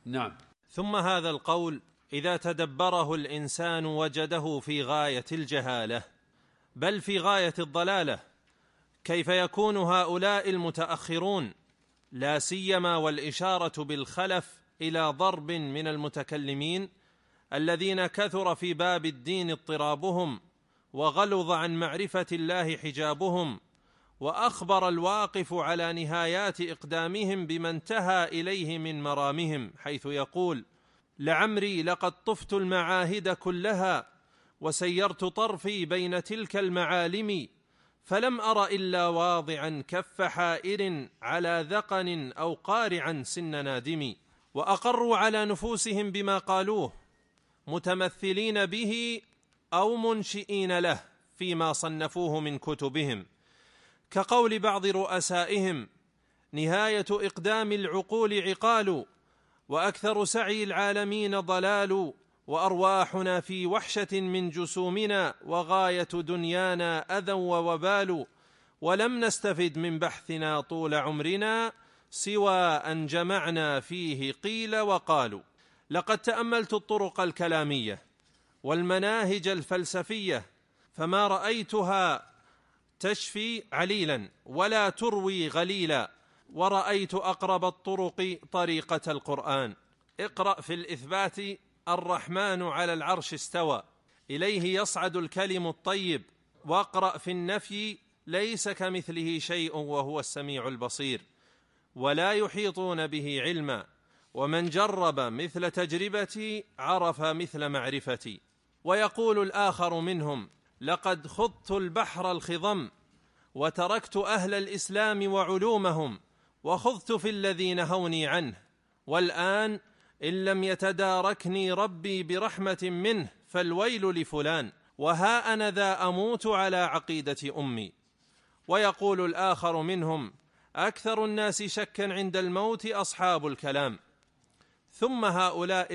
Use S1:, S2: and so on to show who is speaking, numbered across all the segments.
S1: نعم.
S2: ثم هذا القول إذا تدبره الإنسان وجده في غاية الجهالة، بل في غاية الضلالة. كيف يكون هؤلاء المتأخرون، لا سيما والإشارة بالخلف إلى ضرب من المتكلمين الذين كثر في باب الدين اضطرابهم وغلظ عن معرفة الله حجابهم، وأخبر الواقف على نهايات إقدامهم بما انتهى إليه من مرامهم، حيث يقول: لعمري لقد طفت المعاهد كلها وسيرت طرفي بين تلك المعالم، فلم أر إلا واضعا كف حائر على ذقن أو قارعا سن نادم. وأقروا على نفوسهم بما قالوه متمثلين به أو منشئين له فيما صنفوه من كتبهم، كقول بعض رؤسائهم: نهاية إقدام العقول عقال، وأكثر سعي العالمين ضلال، وأرواحنا في وحشة من جسومنا، وغاية دنيانا أذى ووبال، ولم نستفد من بحثنا طول عمرنا سوى أن جمعنا فيه قيل وقالوا. لقد تأملت الطرق الكلامية والمناهج الفلسفية فما رأيتها تشفي عليلا ولا تروي غليلا، ورأيت أقرب الطرق طريقة القرآن. اقرأ في الإثبات: الرحمن على العرش استوى، إليه يصعد الكلم الطيب. واقرأ في النفي: ليس كمثله شيء وهو السميع البصير، ولا يحيطون به علما، ومن جرب مثل تجربتي عرف مثل معرفتي. ويقول الآخر منهم: لقد خضت البحر الخضم وتركت أهل الإسلام وعلومهم، وخضت في الذي نهوني عنه، والآن إن لم يتداركني ربي برحمة منه فالويل لفلان، وها أنا ذا أموت على عقيدة أمي. ويقول الآخر منهم: أكثر الناس شكا عند الموت أصحاب الكلام. ثم هؤلاء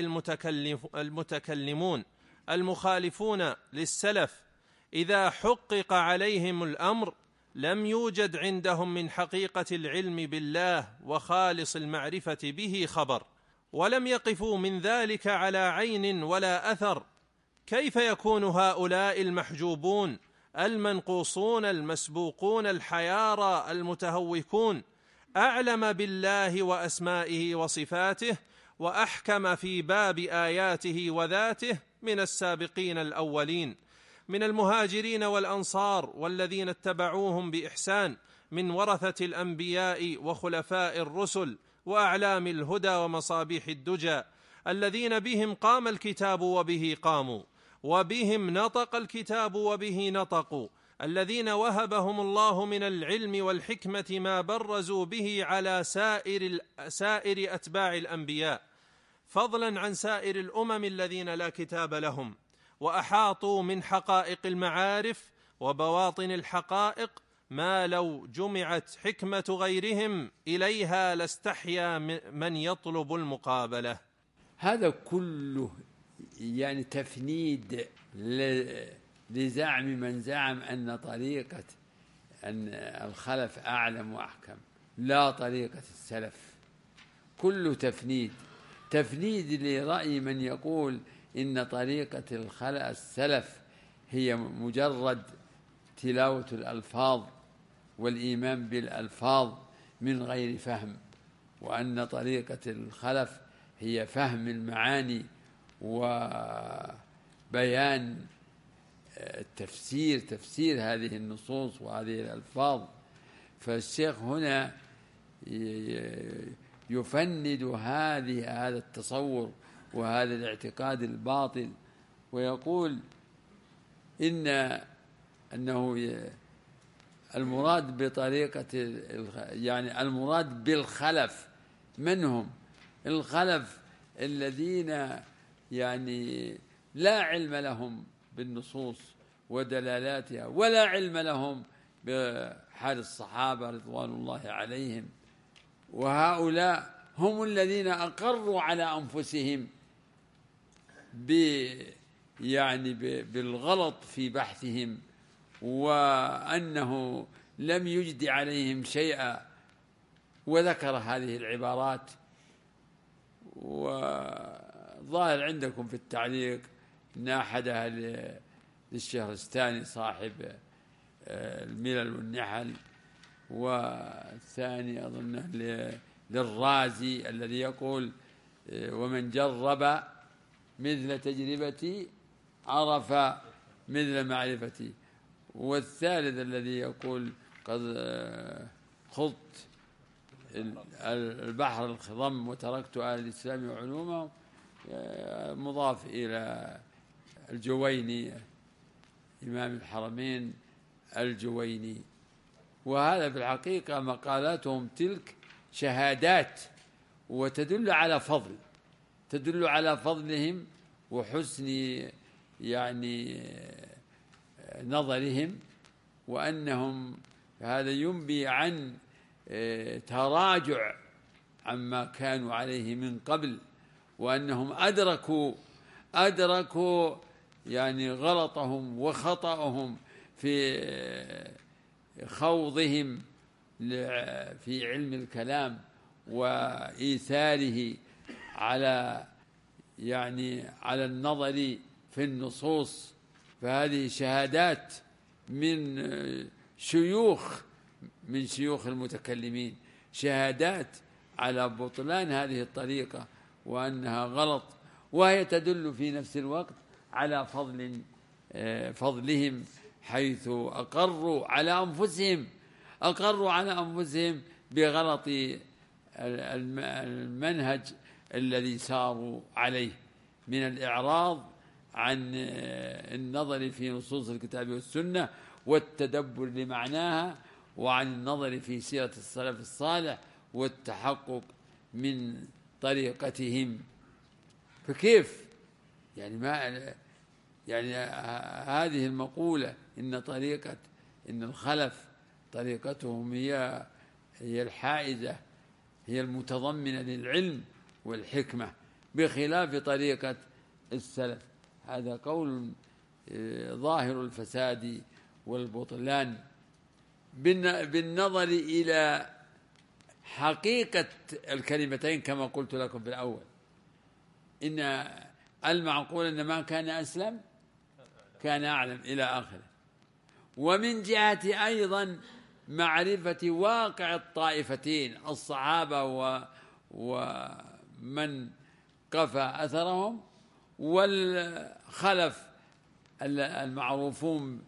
S2: المتكلمون المخالفون للسلف إذا حقق عليهم الأمر لم يوجد عندهم من حقيقة العلم بالله وخالص المعرفة به خبر، ولم يقفوا من ذلك على عين ولا أثر. كيف يكون هؤلاء المحجوبون المنقوصون المسبوقون الحيارى المتهوكون أعلم بالله وأسمائه وصفاته وأحكم في باب آياته وذاته من السابقين الأولين من المهاجرين والأنصار والذين اتبعوهم بإحسان من ورثة الأنبياء وخلفاء الرسل وأعلام الهدى ومصابيح الدجى، الذين بهم قام الكتاب وبه قاموا، وبهم نطق الكتاب وبه نطقوا، الذين وهبهم الله من العلم والحكمة ما برزوا به على سائر أتباع الأنبياء، فضلا عن سائر الأمم الذين لا كتاب لهم، وأحاطوا من حقائق المعارف وبواطن الحقائق ما لو جمعت حكمة غيرهم إليها لاستحيا من يطلب المقابلة.
S1: هذا كله يعني تفنيد لزعم من زعم أن طريقة أن الخلف أعلم وأحكم، لا طريقة السلف، كله تفنيد لرأي من يقول إن طريقة السلف هي مجرد تلاوة الألفاظ والإيمان بالألفاظ من غير فهم، وأن طريقة الخلف هي فهم المعاني وبيان تفسير هذه النصوص وهذه الألفاظ. فالشيخ هنا يفند هذا التصور وهذا الاعتقاد الباطل، ويقول أنه المراد بطريقة يعني المراد بالخلف من هم؟ الخلف الذين يعني لا علم لهم بالنصوص ودلالاتها، ولا علم لهم بحال الصحابة رضوان الله عليهم، وهؤلاء هم الذين أقروا على أنفسهم بالغلط في بحثهم، وأنه لم يجد عليهم شيئا، وذكر هذه العبارات وظاهر عندكم في التعليق أن أحدها للشهرستاني صاحب الملل والنحل، والثاني أظنه للرازي الذي يقول ومن جرب مثل تجربتي عرف مثل معرفتي، والثالث الذي يقول قد خضت البحر الخضم وتركت أهل الإسلام وعلومهم، مضاف إلى الجويني إمام الحرمين الجويني. وهذا في الحقيقة مقالاتهم تلك شهادات، وتدل على فضل، تدل على فضلهم وحسن يعني نظرهم، وأنهم هذا ينبي عن تراجع عما كانوا عليه من قبل، وأنهم أدركوا يعني غلطهم وخطأهم في خوضهم في علم الكلام وإيثاره على النظر في النصوص. فهذه شهادات من شيوخ المتكلمين، شهادات على بطلان هذه الطريقة وأنها غلط، وهي تدل في نفس الوقت على فضلهم، حيث أقروا على أنفسهم بغلط المنهج الذي ساروا عليه من الإعراض عن النظر في نصوص الكتاب والسنة والتدبر لمعناها، وعن النظر في سيرة السلف الصالح والتحقق من طريقتهم. فكيف هذه المقولة إن الخلف طريقتهم هي الحائزة، هي المتضمنة للعلم والحكمة بخلاف طريقة السلف، هذا قول ظاهر الفساد والبطلان بالنظر إلى حقيقة الكلمتين كما قلت لكم في الأول. إن المعقول أن من كان أسلم كان أعلم إلى آخره. ومن جهة أيضا معرفة واقع الطائفتين الصحابة ومن قفى أثرهم، والخلف المعروفون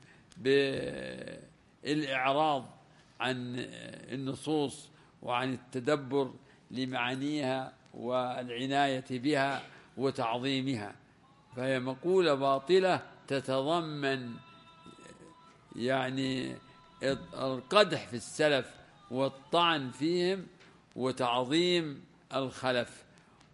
S1: بالإعراض عن النصوص وعن التدبر لمعانيها والعناية بها وتعظيمها. فهي مقولة باطلة تتضمن القدح في السلف والطعن فيهم وتعظيم الخلف،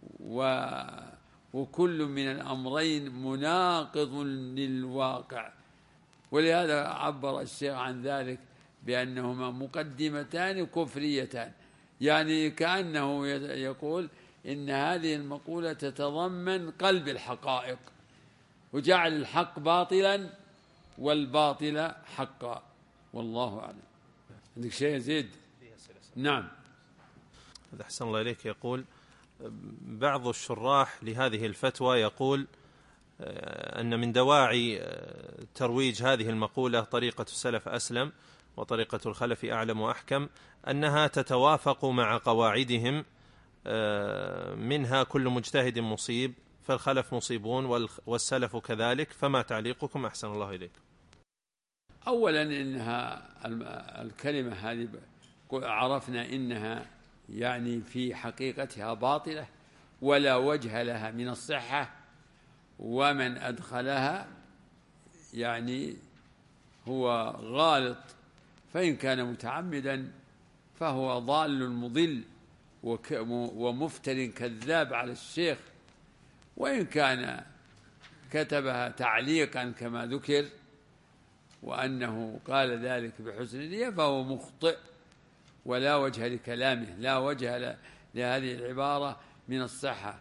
S1: وكل من الأمرين مناقض للواقع. ولهذا عبر الشيخ عن ذلك بأنهما مقدمتان كفريتان، كأنه يقول إن هذه المقولة تتضمن قلب الحقائق، وجعل الحق باطلا والباطل حقا، والله أعلم. عندك شيء يزيد؟ نعم.
S2: أحسن الله إليك. يقول بعض الشراح لهذه الفتوى يقول أن من دواعي ترويج هذه المقولة طريقة السلف أسلم وطريقة الخلف أعلم وأحكم أنها تتوافق مع قواعدهم، منها كل مجتهد مصيب، فالخلف مصيبون والسلف كذلك. فما تعليقكم أحسن الله إليك؟
S1: أولا إنها الكلمة هذه عرفنا إنها في حقيقتها باطلة ولا وجه لها من الصحة، ومن أدخلها هو غالط، فإن كان متعمدا فهو ضال مضل ومفتر كذاب على الشيخ، وإن كان كتبها تعليقا كما ذكر وأنه قال ذلك بحسن نية فهو مخطئ ولا وجه لكلامه، لا وجه لهذه العبارة من الصحة.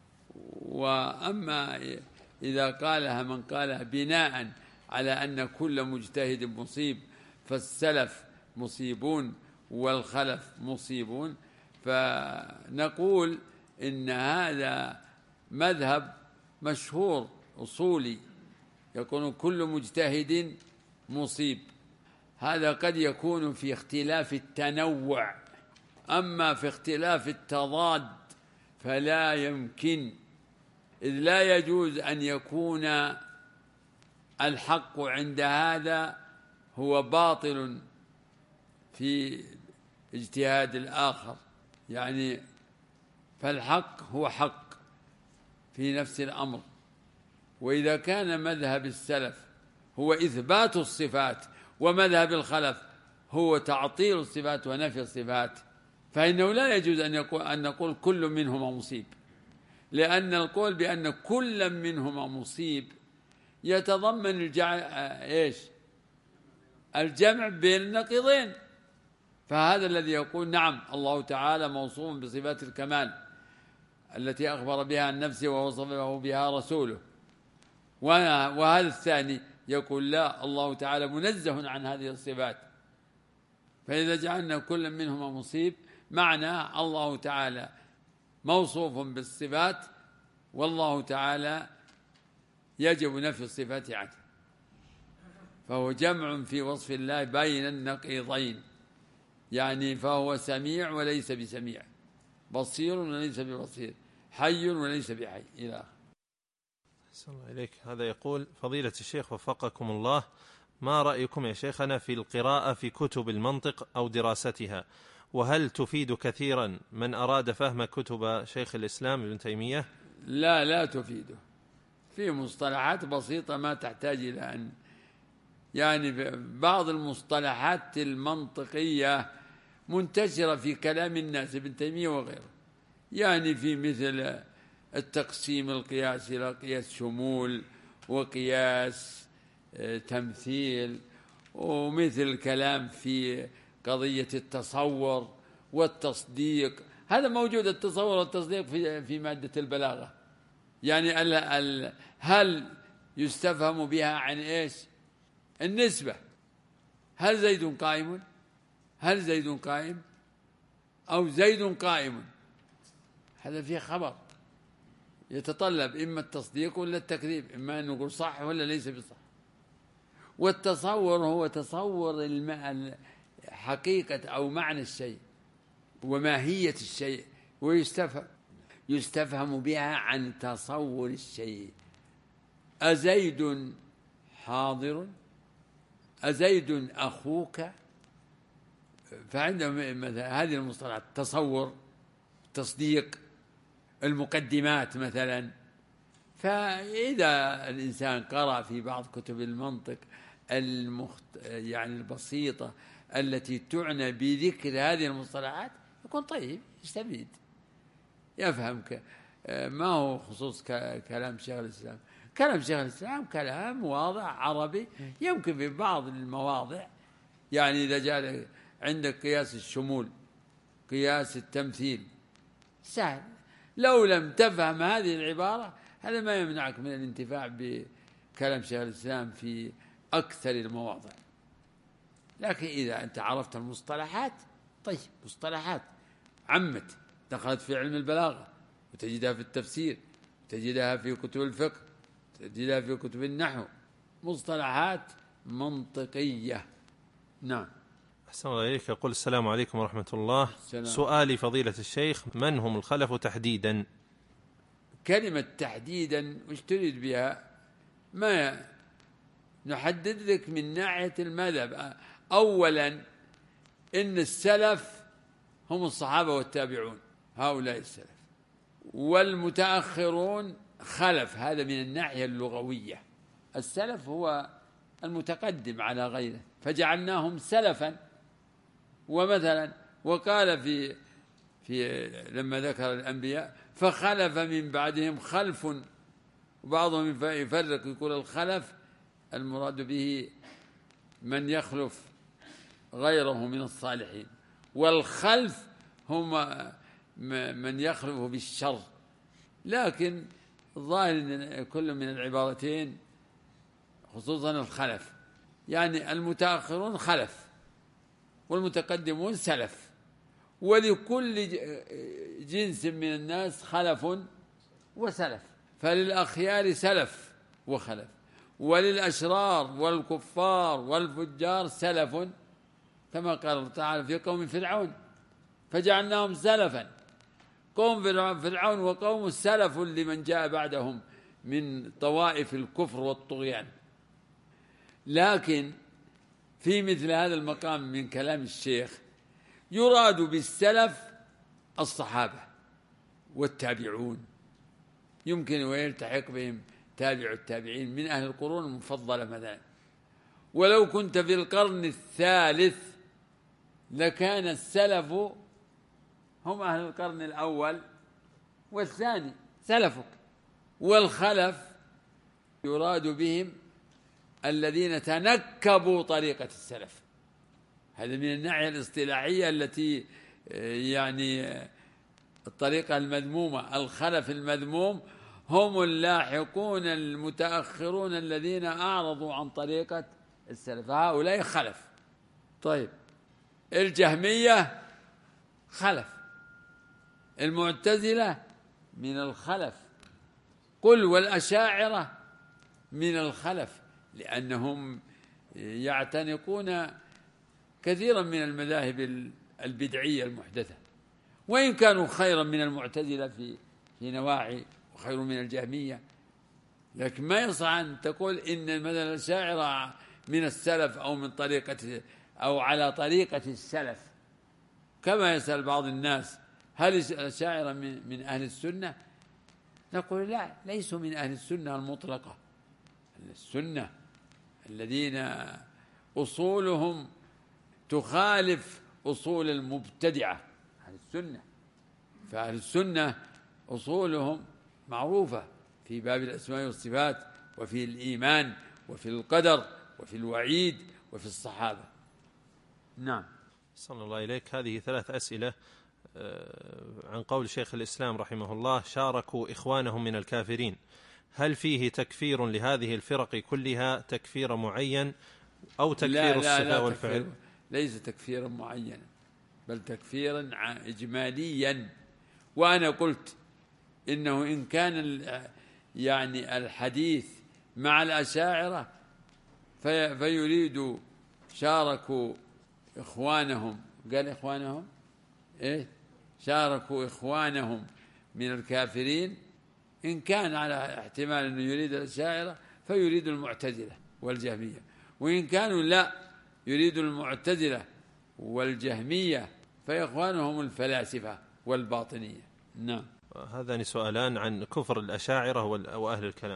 S1: وأما إذا قالها من قالها بناء على أن كل مجتهد مصيب فالسلف مصيبون والخلف مصيبون، فنقول إن هذا مذهب مشهور أصولي، يكون كل مجتهد مصيب. هذا قد يكون في اختلاف التنوع، أما في اختلاف التضاد فلا يمكن، إذ لا يجوز أن يكون الحق عند هذا هو باطل في اجتهاد الآخر. يعني فالحق هو حق في نفس الأمر. وإذا كان مذهب السلف هو إثبات الصفات ومذهب الخلف هو تعطيل الصفات ونفي الصفات، فإنه لا يجوز أن نقول كل منهما مصيب، لأن القول بأن كل منهما مصيب يتضمن الجمع بين النقيضين. فهذا الذي يقول نعم الله تعالى موصوف بصفات الكمال التي أخبر بها عن نفسه ووصفه بها رسوله، وهذا الثاني يقول لا، الله تعالى منزه عن هذه الصفات. فإذا جعلنا كل منهما مصيب معنى الله تعالى موصوف بالصفات والله تعالى يجب نفي الصفات عنه، فهو جمع في وصف الله بين النقيضين. يعني فهو سميع وليس بسميع، بصير وليس ببصير، حي وليس بحي إلى آخره.
S2: أحسن الله إليك. هذا يقول فضيلة الشيخ وفقكم الله، ما رأيكم يا شيخنا في القراءة في كتب المنطق أو دراستها، وهل تفيد كثيرا من أراد فهم كتب شيخ الإسلام ابن تيمية؟
S1: لا تفيده، في مصطلحات بسيطة ما تحتاج إلى أن يعني بعض المصطلحات المنطقية منتشرة في كلام الناس ابن تيمية وغيره، يعني في مثل التقسيم القياس إلى قياس شمول وقياس تمثيل، ومثل الكلام في قضية التصور والتصديق. هذا موجود التصور والتصديق في مادة البلاغة. يعني هل يستفهم بها عن إيش؟ النسبة. هل زيد قائم؟ هل زيد قائم أو زيد قائم؟ هذا فيه خبر يتطلب إما التصديق ولا التكذيب، إما أن نقول صح ولا ليس بصح. والتصور هو تصور حقيقة أو معنى الشيء وماهية الشيء، ويستفهم بها عن تصور الشيء. أزيد حاضر؟ أزيد أخوك؟ فعندهم هذه المصطلحات: تصور، تصديق، المقدمات مثلا. فإذا الإنسان قرأ في بعض كتب المنطق يعني البسيطة التي تعنى بذكر هذه المصطلحات يكون طيب، يستفيد، يفهم. ما هو خصوص كلام شيخ الإسلام. كلام شيخ الإسلام كلام واضح عربي، يمكن في بعض المواضع يعني إذا جاء عندك قياس الشمول، قياس التمثيل، سهل. لو لم تفهم هذه العبارة هذا ما يمنعك من الانتفاع بكلام شيخ الإسلام في أكثر المواضع. لكن إذا أنت عرفت المصطلحات طيب، مصطلحات عمت دخلت في علم البلاغة، وتجدها في التفسير، وتجدها في كتب الفقه، تجدها في كتب النحو، مصطلحات منطقية. نعم.
S2: أحسن الله إليك. يقول السلام عليكم ورحمة الله.
S1: السلام.
S2: سؤالي فضيلة الشيخ، من هم الخلف تحديدا؟
S1: كلمة تحديدا وش تريد بها؟ ما نحدد لك من ناحية المذهب. أولا إن السلف هم الصحابة والتابعون، هؤلاء السلف، والمتأخرون خلف. هذا من الناحية اللغوية. السلف هو المتقدم على غيره، فجعلناهم سلفا. ومثلا وقال في لما ذكر الأنبياء: فخلف من بعدهم خلف. وبعضهم يفرق يقول الخلف المراد به من يخلف غيره من الصالحين، والخلف هم من يخلف بالشر. لكن الظاهر أن كل من العبارتين خصوصا الخلف، يعني المتأخرون خلف والمتقدمون سلف، ولكل جنس من الناس خلف وسلف، فللأخيار سلف وخلف، وللأشرار والكفار والفجار سلف، كما قال الله تعالى في قوم فرعون فجعلناهم سلفا. قوم فرعون وقوم السلف لمن جاء بعدهم من طوائف الكفر والطغيان. لكن في مثل هذا المقام من كلام الشيخ يراد بالسلف الصحابة والتابعون، يمكن ويلتحق بهم تابع التابعين من أهل القرون المفضلة مثلا. ولو كنت في القرن الثالث لكان السلف هم أهل القرن الأول والثاني سلفك، والخلف يراد بهم الذين تنكبوا طريقة السلف. هذا من الناحية الاصطلاحية التي يعني الطريقة المذمومة. الخلف المذموم هم اللاحقون المتأخرون الذين أعرضوا عن طريقة السلف، هؤلاء خلف. طيب الجهمية خلف، المعتزلة من الخلف، قل والأشاعرة من الخلف، لأنهم يعتنقون كثيرا من المذاهب البدعية المحدثة، وإن كانوا خيرا من المعتزلة في نواحي وخير من الجهمية، لكن ما يصح أن تقول إن مثلا الأشاعرة من السلف أو من طريقة أو على طريقة السلف، كما يسأل بعض الناس هل الأشاعرة من أهل السنة؟ نقول لا، ليسوا من أهل السنة المطلقة. السنة الذين أصولهم تخالف أصول المبتدعة أهل السنة، فأهل السنة أصولهم معروفة في باب الأسماء والصفات وفي الإيمان وفي القدر وفي الوعيد وفي الصحابة. نعم.
S2: صلى الله إليك. هذه 3 أسئلة عن قول شيخ الإسلام رحمه الله: شاركوا إخوانهم من الكافرين، هل فيه تكفير لهذه الفرق كلها تكفير معين أو تكفير الصفة والفعل؟
S1: ليس تكفيرا معينا، بل تكفيرا إجماليا. وأنا قلت إنه إن كان يعني الحديث مع الأشاعرة فيريد شاركوا إخوانهم، قال إخوانهم إيه؟ شاركوا إخوانهم من الكافرين. إن كان على احتمال أنه يريد الأشاعرة فيريد المعتزلة والجهمية، وإن كانوا لا يريد المعتزلة والجهمية فإخوانهم الفلاسفة والباطنية. نعم.
S2: هذان سؤالان عن كفر الأشاعرة وأهل الكلام.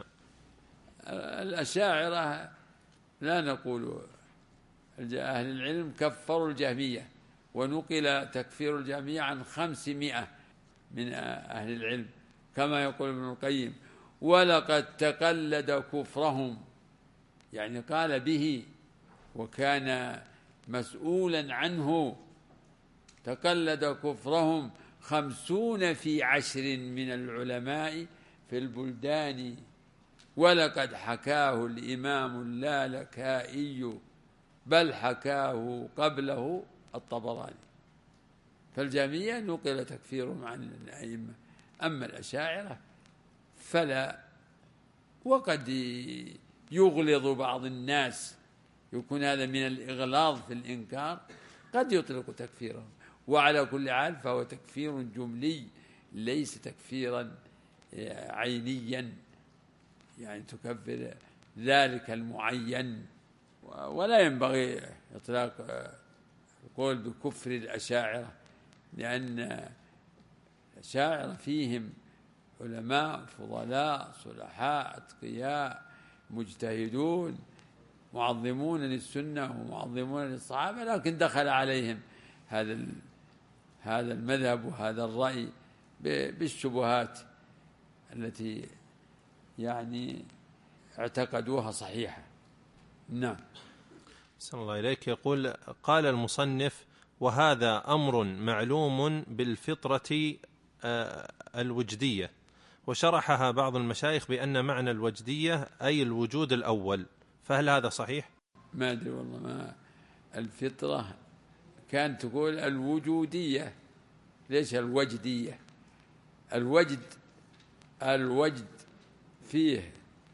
S1: الأشاعرة لا نقول، أهل العلم كفروا الجهمية، ونقل تكفير الجهمية عن 500 من أهل العلم كما يقول ابن القيم: ولقد تقلد كفرهم، يعني قال به وكان مسؤولا عنه، تقلد كفرهم 50 في 10 من العلماء في البلدان، ولقد حكاه الإمام اللالكائي بل حكاه قبله الطبراني. فالجهمية نقل تكفيرهم عن الأئمة، أما الأشاعرة فلا. وقد يغلظ بعض الناس، يكون هذا من الإغلاظ في الإنكار، قد يطلق تكفيرهم، وعلى كل حال فهو تكفير جملي ليس تكفيرا عينيا، يعني تكفر ذلك المعين. ولا ينبغي إطلاق القول بكفر الأشاعرة، لأن الأشاعرة فيهم علماء فضلاء صلحاء أتقياء مجتهدون معظمون للسنة ومعظمون للصحابة، لكن دخل عليهم هذا المذهب وهذا الرأي بالشبهات التي يعني اعتقدوها صحيحة. نعم.
S2: صلى الله إليك. يقول: قال المصنف: وهذا أمر معلوم بالفطرة الوجدية، وشرحها بعض المشايخ بأن معنى الوجدية أي الوجود الأول، فهل هذا صحيح؟
S1: ما أدري والله، ما الفطرة كانت تقول الوجودية، ليش الوجدية؟ الوجد فيه،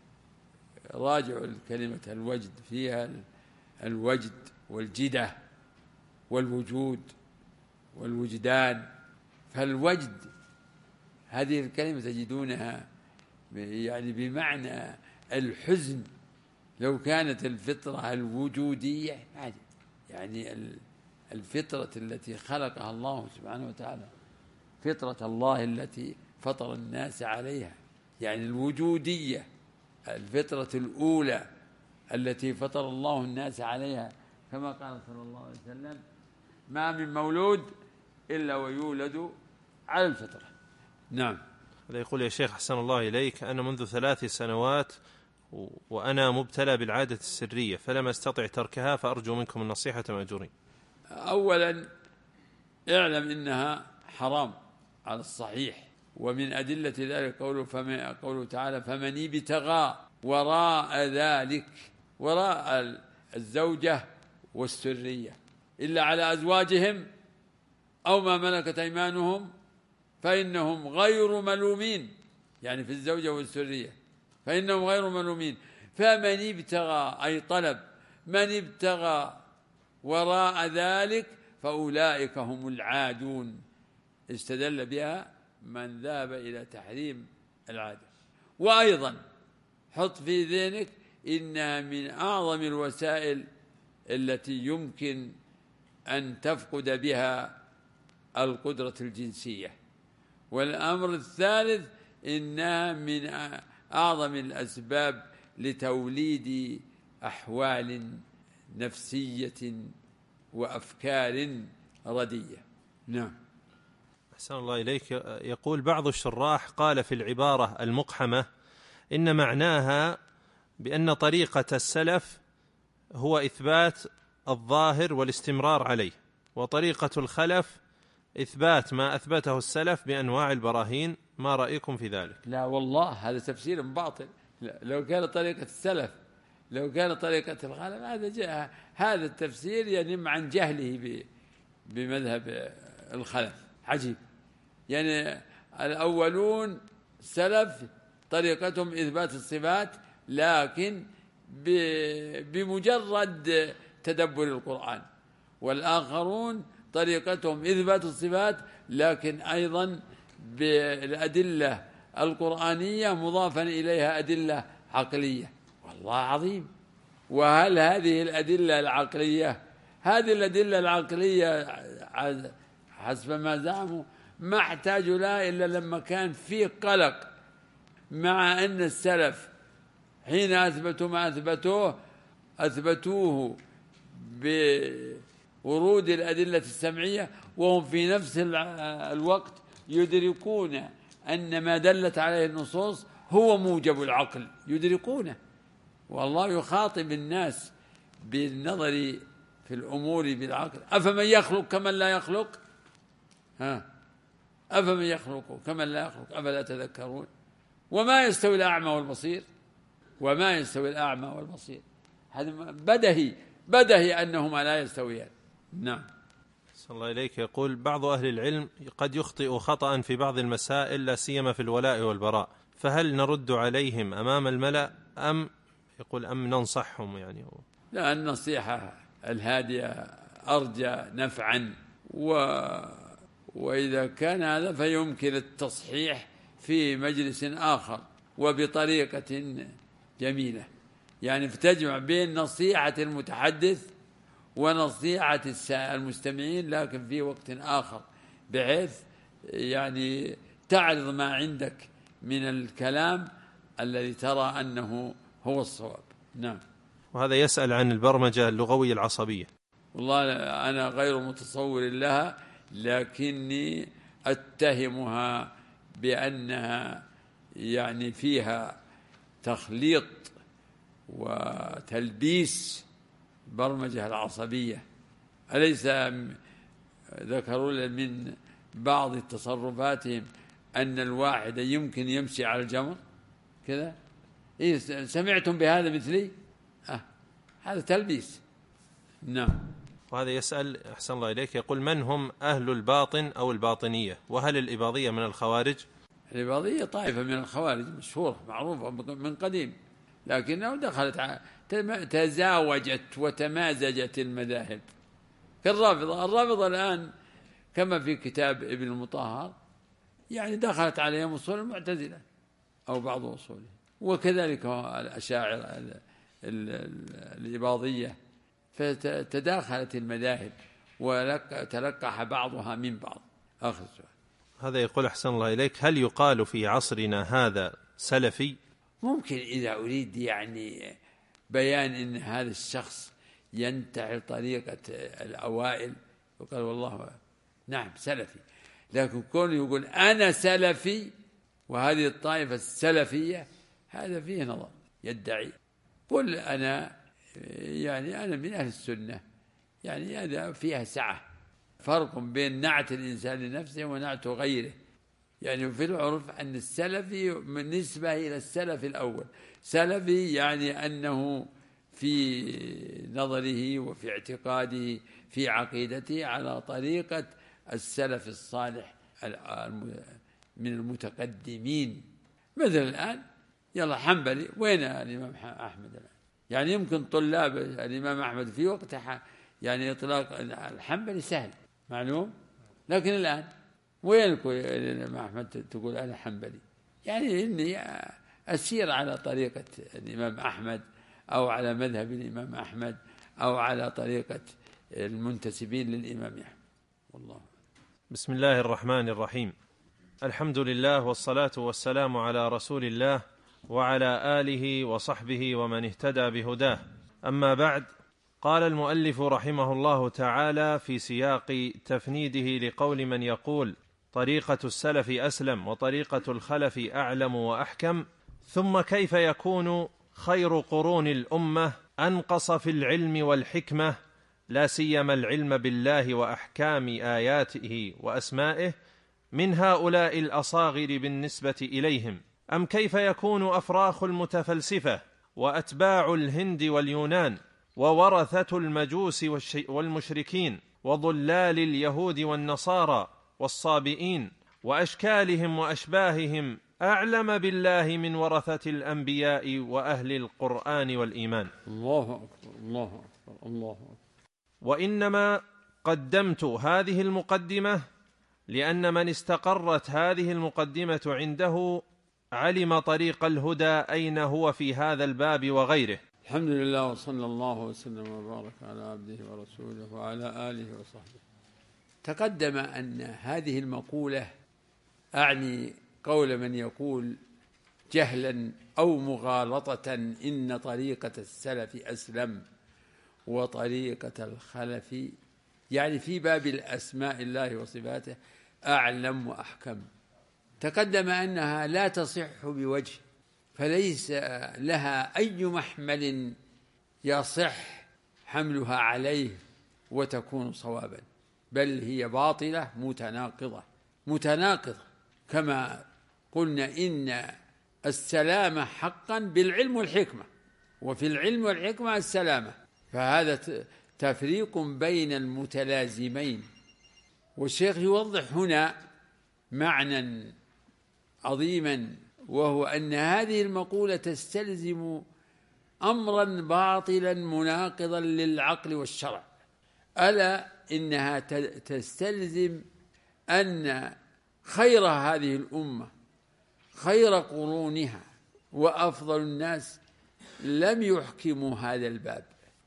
S1: راجع الكلمة الوجد فيها الوجد والجدة والوجود والوجدان. فالوجد هذه الكلمة تجدونها يعني بمعنى الحزن. لو كانت الفطرة الوجودية يعني الفطرة التي خلقها الله سبحانه وتعالى، فطرة الله التي فطر الناس عليها، يعني الوجودية، الفطرة الأولى التي فطر الله الناس عليها، كما قال صلى الله عليه وسلم: ما من مولود إلا ويولد على الفطرة. نعم.
S2: هذا يقول: يا شيخ أحسن الله إليك، أنا منذ 3 سنوات وأنا مبتلى بالعادة السرية، فلم أستطع تركها، فأرجو منكم النصيحة مأجورين.
S1: أولا اعلم إنها حرام على الصحيح، ومن أدلة ذلك قوله تعالى: فمن ابتغى وراء ذلك، وراء الزوجة والسرية، إلا على أزواجهم أو ما ملكت أيمانهم فإنهم غير ملومين. يعني في الزوجة والسرية فإنهم غير ملومين. فمن ابتغى أي طلب، من ابتغى وراء ذلك فأولئك هم العادون. استدل بها من ذهب إلى تحريم العادة. وأيضا حط في ذهنك إنها من أعظم الوسائل التي يمكن أن تفقد بها القدرة الجنسية. والأمر الثالث إنها من أعظم الأسباب لتوليد أحوال نفسية وأفكار ردية. نعم.
S2: أحسن الله إليك. يقول بعض الشراح قال في العبارة المقحمة إن معناها بأن طريقة السلف هو إثبات الظاهر والاستمرار عليه، وطريقة الخلف إثبات ما أثبته السلف بأنواع البراهين. ما رأيكم في ذلك؟
S1: لا والله، هذا تفسير باطل. لو كان طريقة السلف، لو كان طريقة الخلف، هذا التفسير ينم عن جهله بمذهب الخلف. عجيب. يعني الأولون سلف طريقتهم إثبات الصفات، لكن بمجرد تدبر القرآن. والآخرون طريقتهم إثبات الصفات، لكن أيضا بالأدلة القرآنية مضافا إليها أدلة عقلية. والله عظيم. وهل هذه الأدلة العقلية، هذه الأدلة العقلية حسب ما زعموا ما احتاجوا لها إلا لما كان في قلق، مع أن السلف حين أثبتوا ما أثبتوه بورود الأدلة السمعية، وهم في نفس الوقت يدركون أن ما دلت عليه النصوص هو موجب العقل، يدركونه. والله يخاطب الناس بالنظر في الأمور بالعقل. أفمن يخلق كمن لا يخلق؟ أفمن يخلق كمن لا يخلق أفلا تذكرون؟ وما يستوي الأعمى والبصير، وما يستوي الأعمى والبصير. هذا بدهي أنهما لا يستويان. نعم.
S2: صلى الله إليك. يقول بعض أهل العلم قد يخطئ خطأ في بعض المسائل، لا سيما في الولاء والبراء، فهل نرد عليهم أمام الملأ أم ننصحهم؟ يعني
S1: لا، النصيحة الهادية أرجى نفعا، وإذا كان هذا فيمكن التصحيح في مجلس آخر وبطريقة جميلة، يعني فتجمع بين نصيحة المتحدث ونصيحة المستمعين، لكن في وقت آخر، بحيث يعني تعرض ما عندك من الكلام الذي ترى أنه هو الصواب. نعم.
S2: وهذا يسأل عن البرمجة اللغوية العصبية.
S1: والله أنا غير متصور لها، لكني أتهمها بأنها يعني فيها تخليط وتلبيس برمجة العصبية. أليس ذكروا من بعض تصرفاتهم أن الواحد يمكن يمشي على الجمر كذا؟ سمعتم بهذا مثلي؟ هذا تلبيس. نعم.
S2: وهذا يسأل أحسن الله إليك، يقول: من هم أهل الباطن أو الباطنية؟ وهل الإباضية من الخوارج؟
S1: الإباضية طائفة من الخوارج مشهورة معروفة من قديم، لكنه دخلت تزاوجت وتمازجت المذاهب الرافضة الآن كما في كتاب ابن المطهر، يعني دخلت عليهم أصول المعتزلة أو بعض أصوله، وكذلك الأشاعرة الإباضية، فتداخلت المذاهب وتلقح بعضها من بعض. آخر سؤال.
S2: هذا يقول أحسن الله إليك: هل يقال في عصرنا هذا سلفي؟
S1: ممكن إذا أريد يعني بيان أن هذا الشخص ينتحل طريقة الأوائل وقال والله نعم سلفي، لكن كونه يقول أنا سلفي وهذه الطائفة السلفية هذا فيه نظر. يدعي قل أنا من أهل السنة، يعني هذا فيها سعة، فرق بين نعت الإنسان لنفسه ونعت غيره. يعني في العرف أن السلفي بالنسبة إلى السلف الأول، سلفي يعني أنه في نظره وفي اعتقاده في عقيدته على طريقة السلف الصالح من المتقدمين. مثل الآن يلا حنبلي، وين الإمام أحمد الآن؟ يعني يمكن طلاب الإمام أحمد في وقتها يعني إطلاق الحنبلي سهل معلوم، لكن الآن وين الإمام أحمد تقول أنا حنبلي؟ يعني إني أسير على طريقة الإمام أحمد أو على مذهب الإمام أحمد أو على طريقة المنتسبين للإمام أحمد. والله.
S2: بسم الله الرحمن الرحيم. الحمد لله والصلاة والسلام على رسول الله وعلى آله وصحبه ومن اهتدى بهداه. أما بعد، قال المؤلف رحمه الله تعالى في سياق تفنيده لقول من يقول: طريقة السلف أسلم وطريقة الخلف أعلم وأحكم، ثم كيف يكون خير قرون الأمة أنقص في العلم والحكمة، لا سيما العلم بالله وأحكام آياته وأسمائه، من هؤلاء الأصاغر بالنسبة إليهم؟ أم كيف يكون أفراخ المتفلسفة وأتباع الهند واليونان وورثة المجوس والمشركين وضلال اليهود والنصارى والصابئين وأشكالهم وأشباههم أعلم بالله من ورثة الأنبياء وأهل القرآن والإيمان؟
S1: الله أكبر الله أكبر الله أكبر.
S2: وإنما قدمت هذه المقدمة لأن من استقرت هذه المقدمة عنده علم طريق الهدى أين هو في هذا الباب وغيره.
S1: الحمد لله وصلى الله وسلم وبارك على عبده ورسوله وعلى آله وصحبه. تقدم أن هذه المقولة أعني قول من يقول جهلا أو مغالطة إن طريقة السلف أسلم وطريقة الخلف، يعني في باب الأسماء الله وصفاته، أعلم وأحكم. تقدم أنها لا تصح بوجه، فليس لها أي محمل يصح حملها عليه وتكون صوابا، بل هي باطلة متناقضة كما قلنا إن السلامة حقا بالعلم والحكمة، وفي العلم والحكمة السلامة، فهذا تفريق بين المتلازمين. والشيخ يوضح هنا معنى عظيما، وهو أن هذه المقولة تستلزم أمرا باطلا مناقضا للعقل والشرع، ألا إنها تستلزم أن خير هذه الأمة خير قرونها وأفضل الناس لم يحكموا هذا الباب،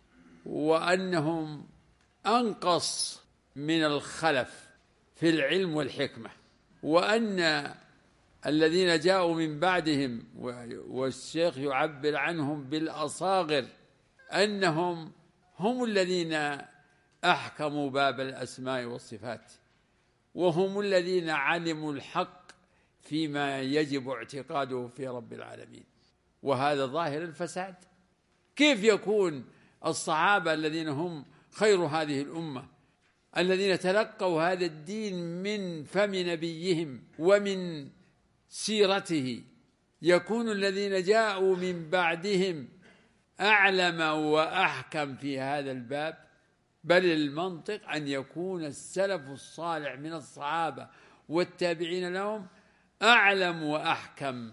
S1: وأنهم أنقص من الخلف في العلم والحكمة، وأن الذين جاءوا من بعدهم والشيخ يعبر عنهم بالأصاغر أنهم هم الذين أحكموا باب الأسماء والصفات، وهم الذين علموا الحق فيما يجب اعتقاده في رب العالمين، وهذا ظاهر الفساد. كيف يكون الصحابة الذين هم خير هذه الأمة الذين تلقوا هذا الدين من فم نبيهم ومن سيرته، يكون الذين جاءوا من بعدهم أعلم وأحكم في هذا الباب؟ بل المنطق أن يكون السلف الصالح من الصحابة والتابعين لهم أعلم وأحكم،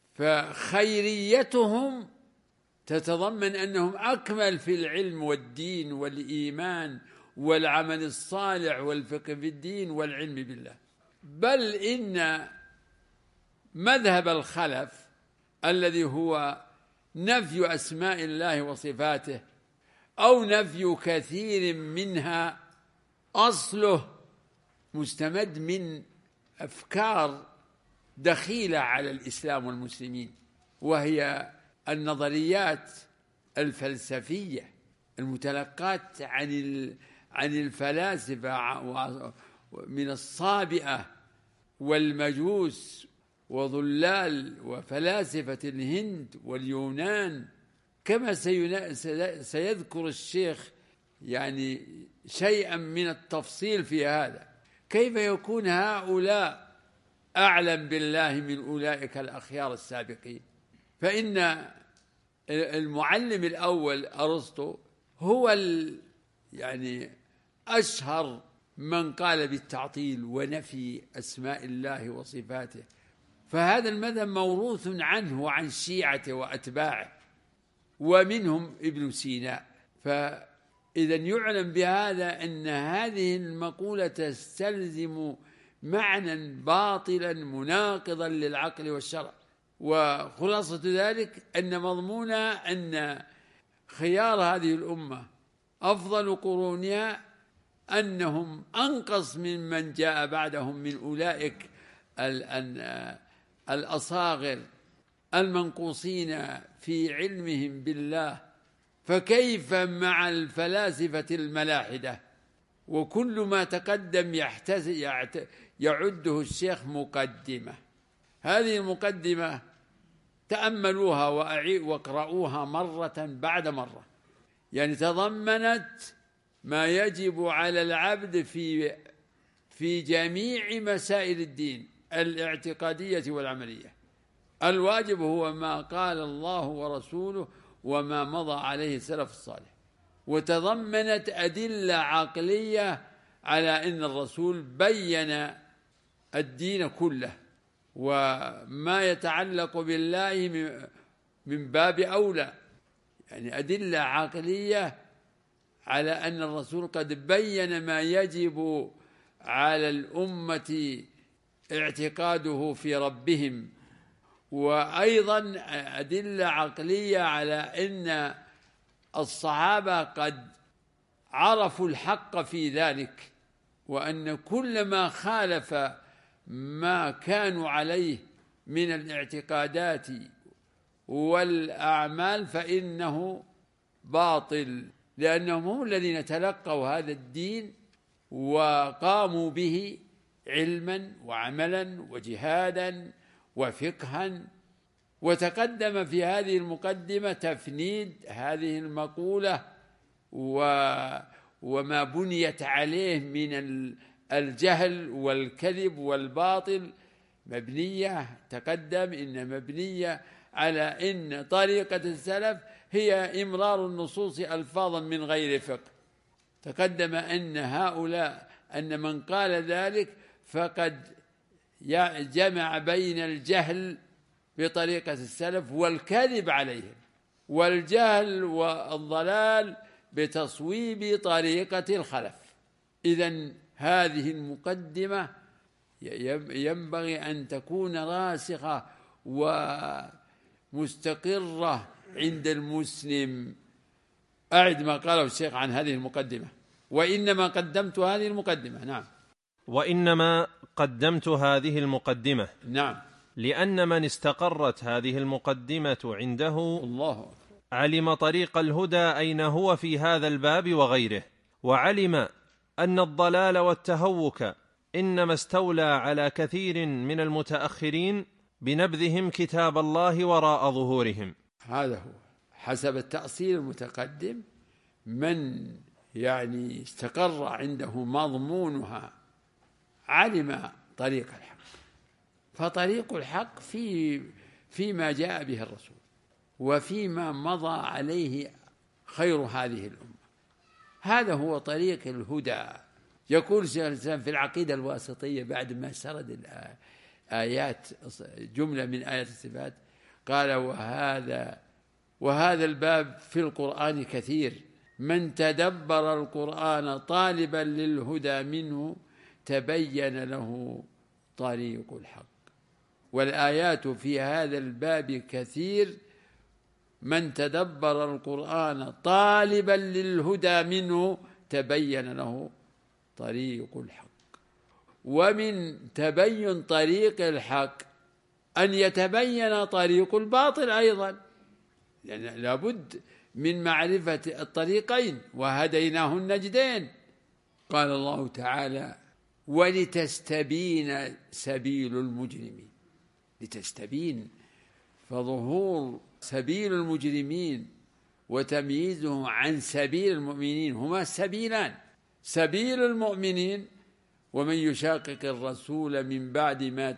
S1: فخيريتهم تتضمن أنهم أكمل في العلم والدين والإيمان والعمل الصالح والفقه في الدين والعلم بالله. بل إن مذهب الخلف الذي هو نفي أسماء الله وصفاته أو نفي كثير منها أصله مستمد من أفكار دخيلة على الإسلام والمسلمين، وهي النظريات الفلسفية المتلقاة عن الفلاسفة من الصابئة والمجوس وظلال وفلاسفة الهند واليونان، كما سيذكر الشيخ يعني شيئا من التفصيل في هذا. كيف يكون هؤلاء أعلم بالله من أولئك الأخيار السابقين؟ فإن المعلم الأول أرسطو هو يعني أشهر من قال بالتعطيل ونفي أسماء الله وصفاته، فهذا المذهب موروث عنه وعن شيعته وأتباعه ومنهم ابن سينا. فإذا يعلم بهذا أن هذه المقولة تستلزم معنى باطلا مناقضا للعقل والشرع، وخلاصة ذلك أن مضمونها أن خيار هذه الأمة أفضل قرونها أنهم أنقص ممن جاء بعدهم من أولئك الأصاغر المنقوصين في علمهم بالله. فكيف مع الفلاسفة الملاحدة؟ وكل ما تقدم يعده الشيخ مقدمة. هذه المقدمة تأملوها واقرؤوها مرة بعد مرة، يعني تضمنت ما يجب على العبد في جميع مسائل الدين الاعتقادية والعملية. الواجب هو ما قال الله ورسوله وما مضى عليه السلف الصالح، وتضمنت أدلة عقلية على أن الرسول بين الدين كله، وما يتعلق بالله من باب أولى، يعني أدلة عقلية على أن الرسول قد بين ما يجب على الأمة اعتقاده في ربهم، وأيضا أدلة عقلية على أن الصحابة قد عرفوا الحق في ذلك، وأن كل ما خالف ما كانوا عليه من الاعتقادات والأعمال فإنه باطل، لأنهم هم الذين تلقوا هذا الدين وقاموا به علما وعملا وجهادا وفقها. وتقدم في هذه المقدمة تفنيد هذه المقولة وما بنيت عليه من الجهل والكذب والباطل. تقدم إن مبنية على إن طريقة السلف هي إمرار النصوص ألفاظا من غير فقه. تقدم أن هؤلاء أن من قال ذلك فقد جمع بين الجهل بطريقة السلف والكذب عليهم، والجهل والضلال بتصويب طريقة الخلف. إذن هذه المقدمة ينبغي أن تكون راسخة ومستقرة عند المسلم. أعد ما قاله الشيخ عن هذه المقدمة: وإنما قدمت هذه المقدمة. نعم،
S2: وإنما قدمت هذه المقدمة.
S1: نعم،
S2: لأن من استقرت هذه المقدمة عنده
S1: الله
S2: علم طريق الهدى أين هو في هذا الباب وغيره، وعلم أن الضلال والتهوك إنما استولى على كثير من المتأخرين بنبذهم كتاب الله وراء ظهورهم.
S1: هذا هو حسب التأصيل المتقدم. من يعني استقر عنده مضمونها علم طريق الحق، فطريق الحق فيما جاء به الرسول وفيما مضى عليه خير هذه الأمة. هذا هو طريق الهدى. يقول شيخ الإسلام في العقيدة الواسطية بعد ما سرد الآيات جملة من آيات الصفات، قال: وهذا الباب في القرآن كثير، من تدبر القرآن طالبا للهدى منه تبين له طريق الحق. والآيات في هذا الباب كثير، من تدبر القرآن طالبا للهدى منه تبين له طريق الحق. ومن تبين طريق الحق أن يتبين طريق الباطل أيضا، يعني لابد من معرفة الطريقين، وهديناه النجدين. قال الله تعالى: ولتستبين سبيل المجرمين. لتستبين، فظهور سبيل المجرمين وتمييزه عن سبيل المؤمنين، هما سبيلان: سبيل المؤمنين ومن يشاقق الرسول من بعد ما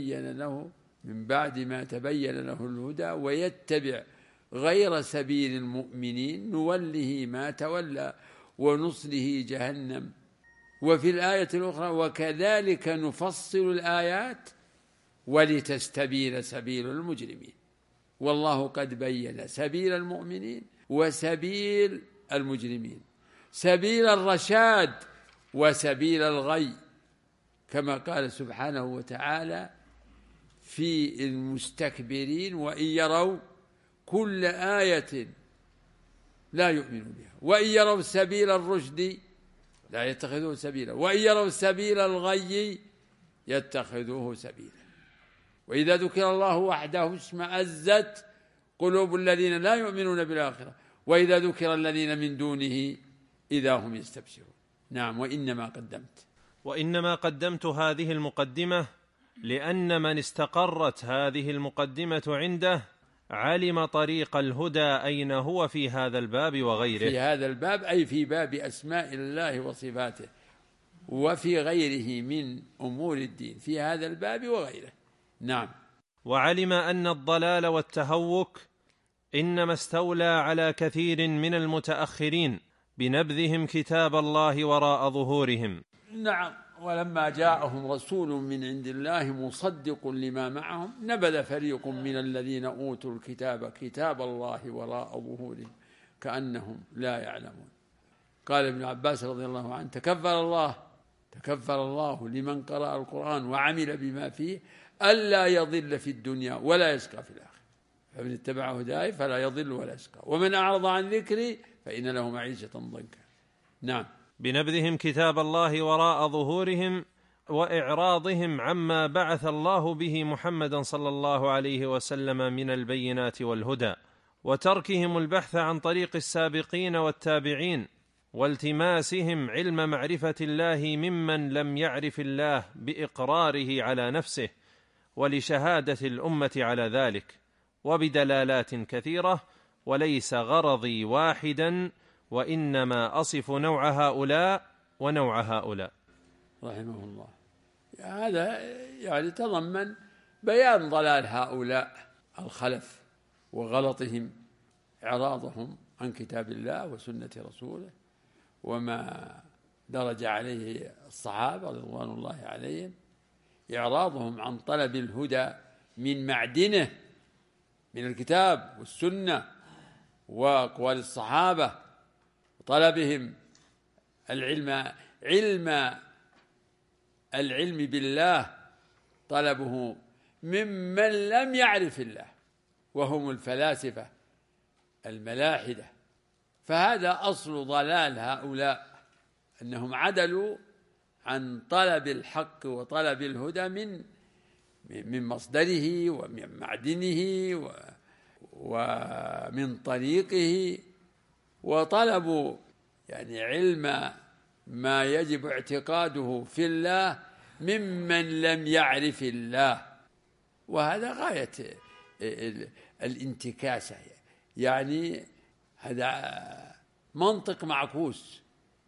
S1: تبين له الهدى ويتبع غير سبيل المؤمنين نوله ما تولى ونصله جهنم. وفي الآية الأخرى: وكذلك نفصل الآيات ولتستبين سبيل المجرمين. والله قد بين سبيل المؤمنين وسبيل المجرمين، سبيل الرشاد وسبيل الغي، كما قال سبحانه وتعالى في المستكبرين: وإن يروا كل آية لا يؤمنوا بها، وإن يروا سبيل الرشد لا يتخذوه سبيلا، وإن يروا سبيل الغي يتخذوه سبيلا. وإذا ذكر الله وحده اشمأزت قلوب الذين لا يؤمنون بالآخرة، وإذا ذكر الذين من دونه إذا هم يستبشرون. نعم. وإنما قدمت
S2: هذه المقدمة لأن من استقرت هذه المقدمة عنده علم طريق الهدى أين هو في هذا الباب وغيره.
S1: في هذا الباب أي في باب أسماء الله وصفاته، وفي غيره من أمور الدين، في هذا الباب وغيره. نعم.
S2: وعلم أن الضلال والتهوك إنما استولى على كثير من المتأخرين بنبذهم كتاب الله وراء ظهورهم.
S1: نعم. ولما جاءهم رسول من عند الله مصدق لما معهم نبذ فريق من الذين أوتوا الكتاب كتاب الله وراء ظهورهم كأنهم لا يعلمون. قال ابن عباس رضي الله عنه: تكفل الله لمن قرأ القرآن وعمل بما فيه ألا يضل في الدنيا ولا يشقى في الآخرة، فمن اتبع هداي فلا يضل ولا يشقى، ومن أعرض عن ذكري فإن له معيشة ضنكا. نعم.
S2: بنبذهم كتاب الله وراء ظهورهم وإعراضهم عما بعث الله به محمدا صلى الله عليه وسلم من البينات والهدى، وتركهم البحث عن طريق السابقين والتابعين، والتماسهم علم معرفة الله ممن لم يعرف الله بإقراره على نفسه ولشهادة الأمة على ذلك، وبدلالات كثيرة، وليس غرضي واحدا، وإنما أصف نوع هؤلاء ونوع هؤلاء.
S1: رحمه الله. هذا يعني تضمن بيان ضلال هؤلاء الخلف وغلطهم، إعراضهم عن كتاب الله وسنة رسوله وما درج عليه الصحابة رضوان الله عليهم، إعراضهم عن طلب الهدى من معدنه من الكتاب والسنة وأقوال الصحابة، طلبهم العلم بالله، طلبه ممن لم يعرف الله، وهم الفلاسفة الملاحدة. فهذا أصل ضلال هؤلاء، أنهم عدلوا عن طلب الحق وطلب الهدى من مصدره ومن معدنه ومن طريقه، وطلبوا يعني علم ما يجب اعتقاده في الله ممن لم يعرف الله. وهذا غاية الانتكاسة، يعني هذا منطق معكوس.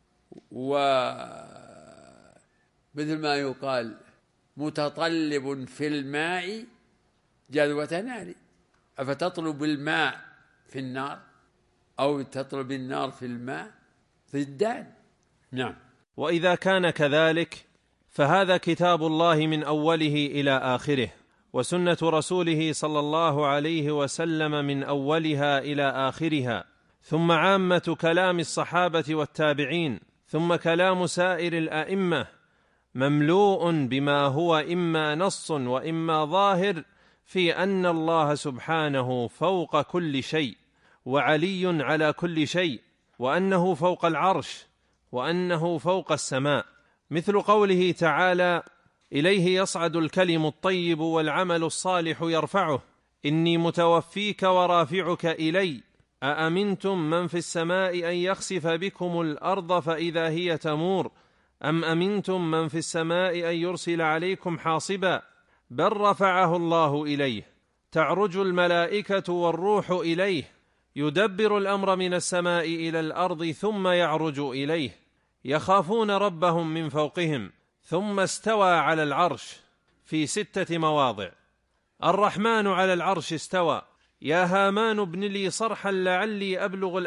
S1: ومثل ما يقال: متطلب في الماء جذوة نار، أفتطلب الماء في النار أو تطلب النار في الماء؟ ضدان. نعم.
S2: وإذا كان كذلك فهذا كتاب الله من أوله إلى آخره، وسنة رسوله صلى الله عليه وسلم من أولها إلى آخرها، ثم عامة كلام الصحابة والتابعين، ثم كلام سائر الأئمة، مملوء بما هو إما نص وإما ظاهر في أن الله سبحانه فوق كل شيء، وعلي على كل شيء، وأنه فوق العرش، وأنه فوق السماء، مثل قوله تعالى: إليه يصعد الكلم الطيب والعمل الصالح يرفعه، إني متوفيك ورافعك إلي، أأمنتم من في السماء أن يخسف بكم الأرض فإذا هي تمور، أم أمنتم من في السماء أن يرسل عليكم حاصبا، بل رفعه الله إليه، تعرج الملائكة والروح إليه، يدبر الأمر من السماء إلى الأرض ثم يعرج إليه، يخافون ربهم من فوقهم، ثم استوى على العرش في 6 مواضع. الرحمن على العرش استوى، يا هامان ابن لي صرحا لعلي أبلغ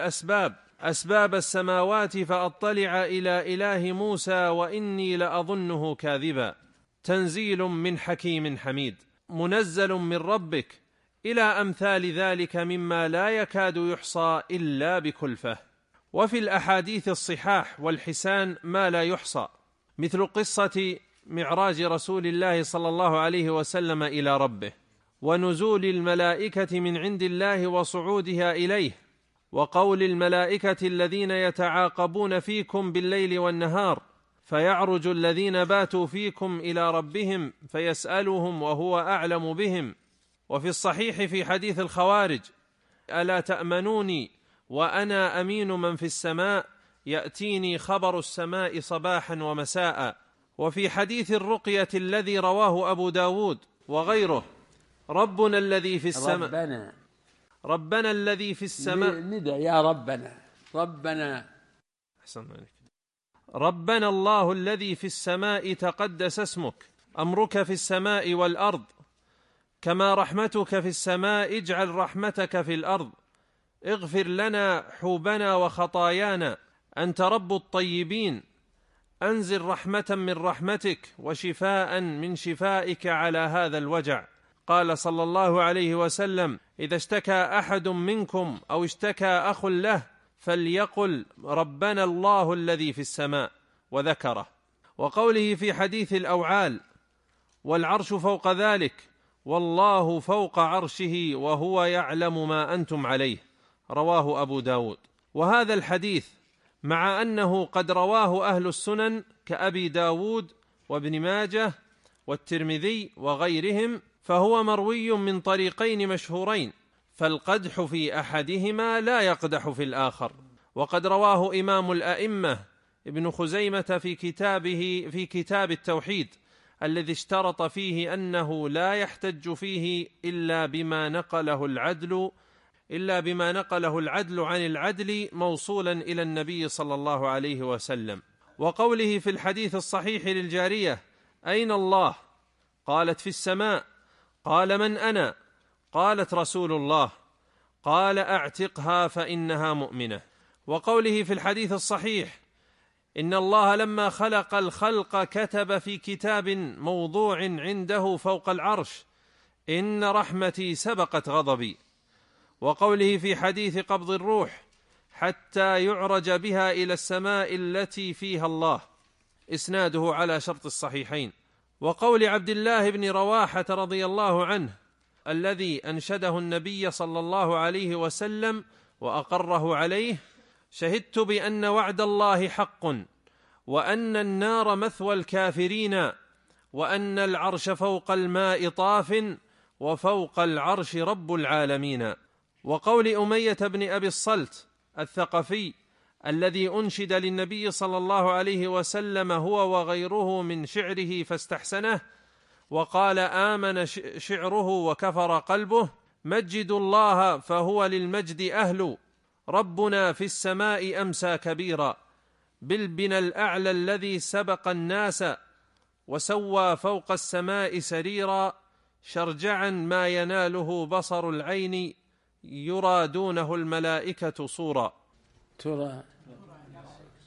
S2: أسباب السماوات فأطلع إلى إله موسى وإني لأظنه كاذبا، تنزيل من حكيم حميد، منزل من ربك، إلى أمثال ذلك مما لا يكاد يحصى إلا بكلفة. وفي الأحاديث الصحاح والحسان ما لا يحصى، مثل قصة معراج رسول الله صلى الله عليه وسلم إلى ربه، ونزول الملائكة من عند الله وصعودها إليه، وقول الملائكة الذين يتعاقبون فيكم بالليل والنهار، فيعرج الذين باتوا فيكم إلى ربهم فيسألهم وهو أعلم بهم. وفي الصحيح في حديث الخوارج: ألا تأمنوني وأنا أمين من في السماء، يأتيني خبر السماء صباحا ومساء. وفي حديث الرقية الذي رواه أبو داود وغيره: ربنا الذي في السماء، ربنا الذي في السماء،
S1: ندع يا ربنا
S2: أحسن عليك، ربنا الله الذي في السماء تقدس اسمك، أمرك في السماء والأرض، كما رحمتك في السماء اجعل رحمتك في الأرض، اغفر لنا حوبنا وخطايانا، أنت رب الطيبين، أنزل رحمة من رحمتك وشفاء من شفائك على هذا الوجع. قال صلى الله عليه وسلم: إذا اشتكى أحد منكم أو اشتكى أخ له فليقل ربنا الله الذي في السماء، وذكره. وقوله في حديث الأوعال: والعرش فوق ذلك، والله فوق عرشه وهو يعلم ما أنتم عليه، رواه أبو داود. وهذا الحديث مع أنه قد رواه أهل السنن كأبي داود وابن ماجه والترمذي وغيرهم، فهو مروي من طريقين مشهورين، فالقدح في أحدهما لا يقدح في الآخر. وقد رواه إمام الأئمة ابن خزيمة في كتاب التوحيد، الذي اشترط فيه أنه لا يحتج فيه إلا بما نقله العدل عن العدل موصولا إلى النبي صلى الله عليه وسلم. وقوله في الحديث الصحيح للجارية: أين الله؟ قالت: في السماء. قال: من أنا؟ قالت: رسول الله. قال: أعتقها فإنها مؤمنة. وقوله في الحديث الصحيح: إن الله لما خلق الخلق كتب في كتاب موضوع عنده فوق العرش: إن رحمتي سبقت غضبي. وقوله في حديث قبض الروح: حتى يعرج بها إلى السماء التي فيها الله، إسناده على شرط الصحيحين. وقول عبد الله بن رواحة رضي الله عنه الذي أنشده النبي صلى الله عليه وسلم وأقره عليه: شهدت بأن وعد الله حق، وأن النار مثوى الكافرين، وأن العرش فوق الماء طاف، وفوق العرش رب العالمين. وقول أمية بن أبي الصلت الثقفي الذي أنشد للنبي صلى الله عليه وسلم هو وغيره من شعره فاستحسنه، وقال: آمن شعره وكفر قلبه، مجد الله فهو للمجد أهل، ربنا في السماء أمسى كبيرا، بالبنى الأعلى الذي سبق الناس، وسوى فوق السماء سريرا، شرجعا ما يناله بصر العين، يرى دونه الملائكة صورا.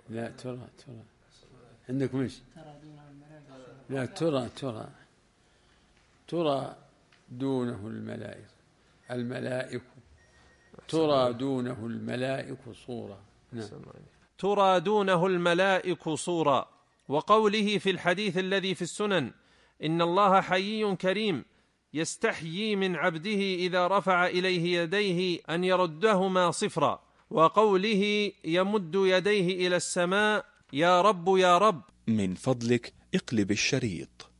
S1: لا ترى عندك مش لا ترى دونه الملائكة ترى دونه الملائك صورة. نعم.
S2: ترى دونه الملائك صورا. وقوله في الحديث الذي في السنن إن الله حيي كريم يستحيي من عبده إذا رفع إليه يديه أن يردهما صفرا. وقوله يمد يديه إلى السماء يا رب يا رب.
S3: من فضلك اقلب الشريط.